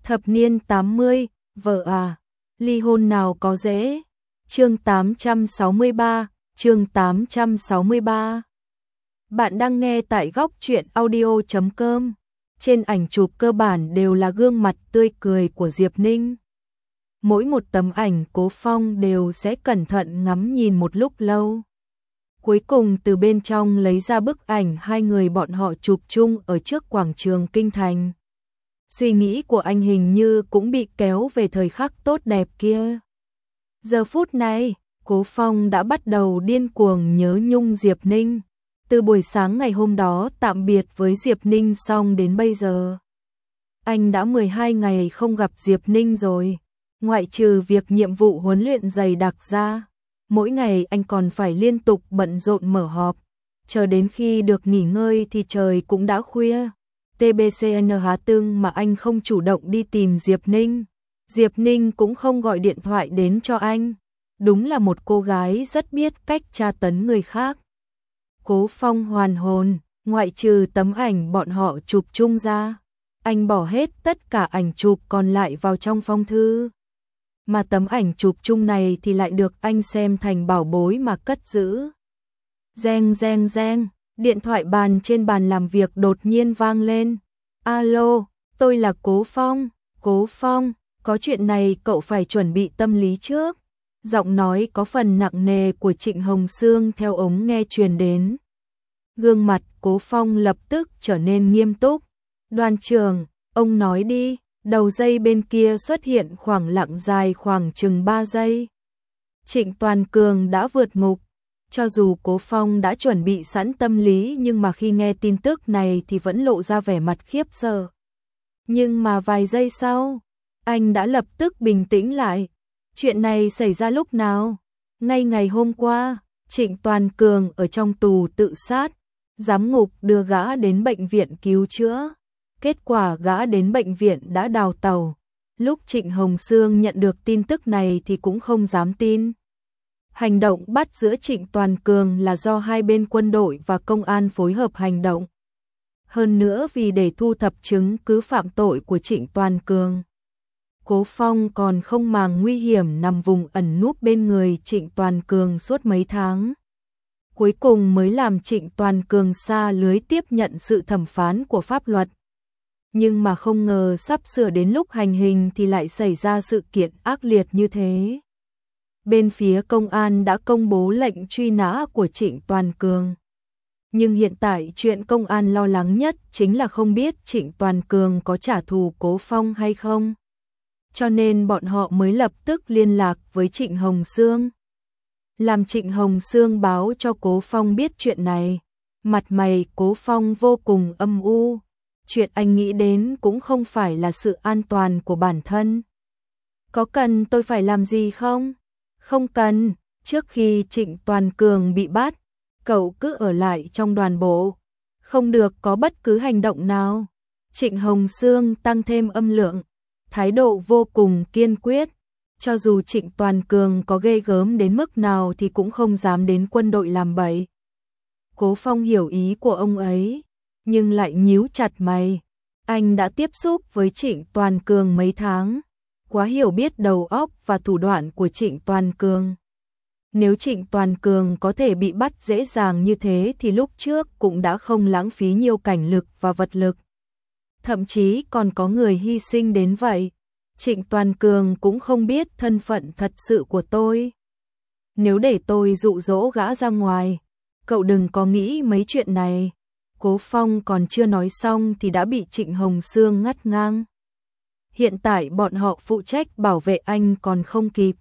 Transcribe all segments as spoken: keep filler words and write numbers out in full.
Thập niên tám mươi, vợ à, ly hôn nào có dễ. Chương tám trăm sáu mươi ba, chương tám trăm sáu mươi ba. Bạn đang nghe tại góc truyện audio chấm com. Trên ảnh chụp cơ bản đều là gương mặt tươi cười của Diệp Ninh. Mỗi một tấm ảnh Cố Phong đều sẽ cẩn thận ngắm nhìn một lúc lâu. Cuối cùng từ bên trong lấy ra bức ảnh hai người bọn họ chụp chung ở trước quảng trường Kinh Thành. Suy nghĩ của anh hình như cũng bị kéo về thời khắc tốt đẹp kia. Giờ phút này, Cố Phong đã bắt đầu điên cuồng nhớ nhung Diệp Ninh. Từ buổi sáng ngày hôm đó tạm biệt với Diệp Ninh xong đến bây giờ. Anh đã mười hai ngày không gặp Diệp Ninh rồi. Ngoại trừ việc nhiệm vụ huấn luyện dày đặc ra, mỗi ngày anh còn phải liên tục bận rộn mở họp. Chờ đến khi được nghỉ ngơi thì trời cũng đã khuya. tê bê xê en há tương mà anh không chủ động đi tìm Diệp Ninh. Diệp Ninh cũng không gọi điện thoại đến cho anh. Đúng là một cô gái rất biết cách tra tấn người khác. Cố Phong hoàn hồn, ngoại trừ tấm ảnh bọn họ chụp chung ra. Anh bỏ hết tất cả ảnh chụp còn lại vào trong phong thư. Mà tấm ảnh chụp chung này thì lại được anh xem thành bảo bối mà cất giữ. Reng reng reng, điện thoại bàn trên bàn làm việc đột nhiên vang lên. Alo, tôi là Cố Phong. Cố Phong, có chuyện này cậu phải chuẩn bị tâm lý trước. Giọng nói có phần nặng nề của Trịnh Hồng Sương theo ống nghe truyền đến. Gương mặt Cố Phong lập tức trở nên nghiêm túc. Đoàn trưởng, ông nói đi. Đầu dây bên kia xuất hiện khoảng lặng dài khoảng chừng ba giây. Trịnh Toàn Cường đã vượt ngục. Cho dù Cố Phong đã chuẩn bị sẵn tâm lý nhưng mà khi nghe tin tức này thì vẫn lộ ra vẻ mặt khiếp sợ. Nhưng mà vài giây sau, anh đã lập tức bình tĩnh lại. Chuyện này xảy ra lúc nào? Ngay ngày hôm qua, Trịnh Toàn Cường ở trong tù tự sát. Giám ngục đưa gã đến bệnh viện cứu chữa. Kết quả gã đến bệnh viện đã đào tẩu. Lúc Trịnh Hồng Sương nhận được tin tức này thì cũng không dám tin. Hành động bắt giữa Trịnh Toàn Cường là do hai bên quân đội và công an phối hợp hành động. Hơn nữa vì để thu thập chứng cứ phạm tội của Trịnh Toàn Cường, Cố Phong còn không màng nguy hiểm nằm vùng ẩn núp bên người Trịnh Toàn Cường suốt mấy tháng. Cuối cùng mới làm Trịnh Toàn Cường xa lưới tiếp nhận sự thẩm phán của pháp luật. Nhưng mà không ngờ sắp sửa đến lúc hành hình thì lại xảy ra sự kiện ác liệt như thế. Bên phía công an đã công bố lệnh truy nã của Trịnh Toàn Cường. Nhưng hiện tại chuyện công an lo lắng nhất chính là không biết Trịnh Toàn Cường có trả thù Cố Phong hay không. Cho nên bọn họ mới lập tức liên lạc với Trịnh Hồng Sương. Làm Trịnh Hồng Sương báo cho Cố Phong biết chuyện này. Mặt mày Cố Phong vô cùng âm u. Chuyện anh nghĩ đến cũng không phải là sự an toàn của bản thân. Có cần tôi phải làm gì không? Không cần, trước khi Trịnh Toàn Cường bị bắt, cậu cứ ở lại trong đoàn bộ. Không được có bất cứ hành động nào. Trịnh Hồng Sương tăng thêm âm lượng, thái độ vô cùng kiên quyết. Cho dù Trịnh Toàn Cường có ghê gớm đến mức nào thì cũng không dám đến quân đội làm bậy. Cố Phong hiểu ý của ông ấy, nhưng lại nhíu chặt mày. Anh đã tiếp xúc với Trịnh Toàn Cường mấy tháng, quá hiểu biết đầu óc và thủ đoạn của Trịnh Toàn Cường. Nếu Trịnh Toàn Cường có thể bị bắt dễ dàng như thế thì lúc trước cũng đã không lãng phí nhiều cảnh lực và vật lực. Thậm chí còn có người hy sinh đến vậy. Trịnh Toàn Cường cũng không biết thân phận thật sự của tôi. Nếu để tôi dụ dỗ gã ra ngoài, cậu đừng có nghĩ mấy chuyện này. Cố Phong còn chưa nói xong thì đã bị Trịnh Hồng Sương ngắt ngang. Hiện tại bọn họ phụ trách bảo vệ anh còn không kịp.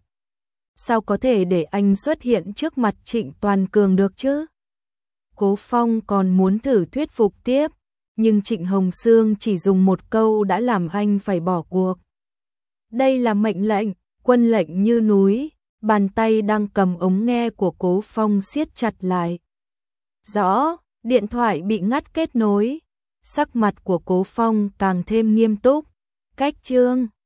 Sao có thể để anh xuất hiện trước mặt Trịnh Toàn Cường được chứ? Cố Phong còn muốn thử thuyết phục tiếp, nhưng Trịnh Hồng Sương chỉ dùng một câu đã làm anh phải bỏ cuộc. Đây là mệnh lệnh, quân lệnh như núi, bàn tay đang cầm ống nghe của Cố Phong siết chặt lại. Rõ, điện thoại bị ngắt kết nối, sắc mặt của Cố Phong càng thêm nghiêm túc. Cách chương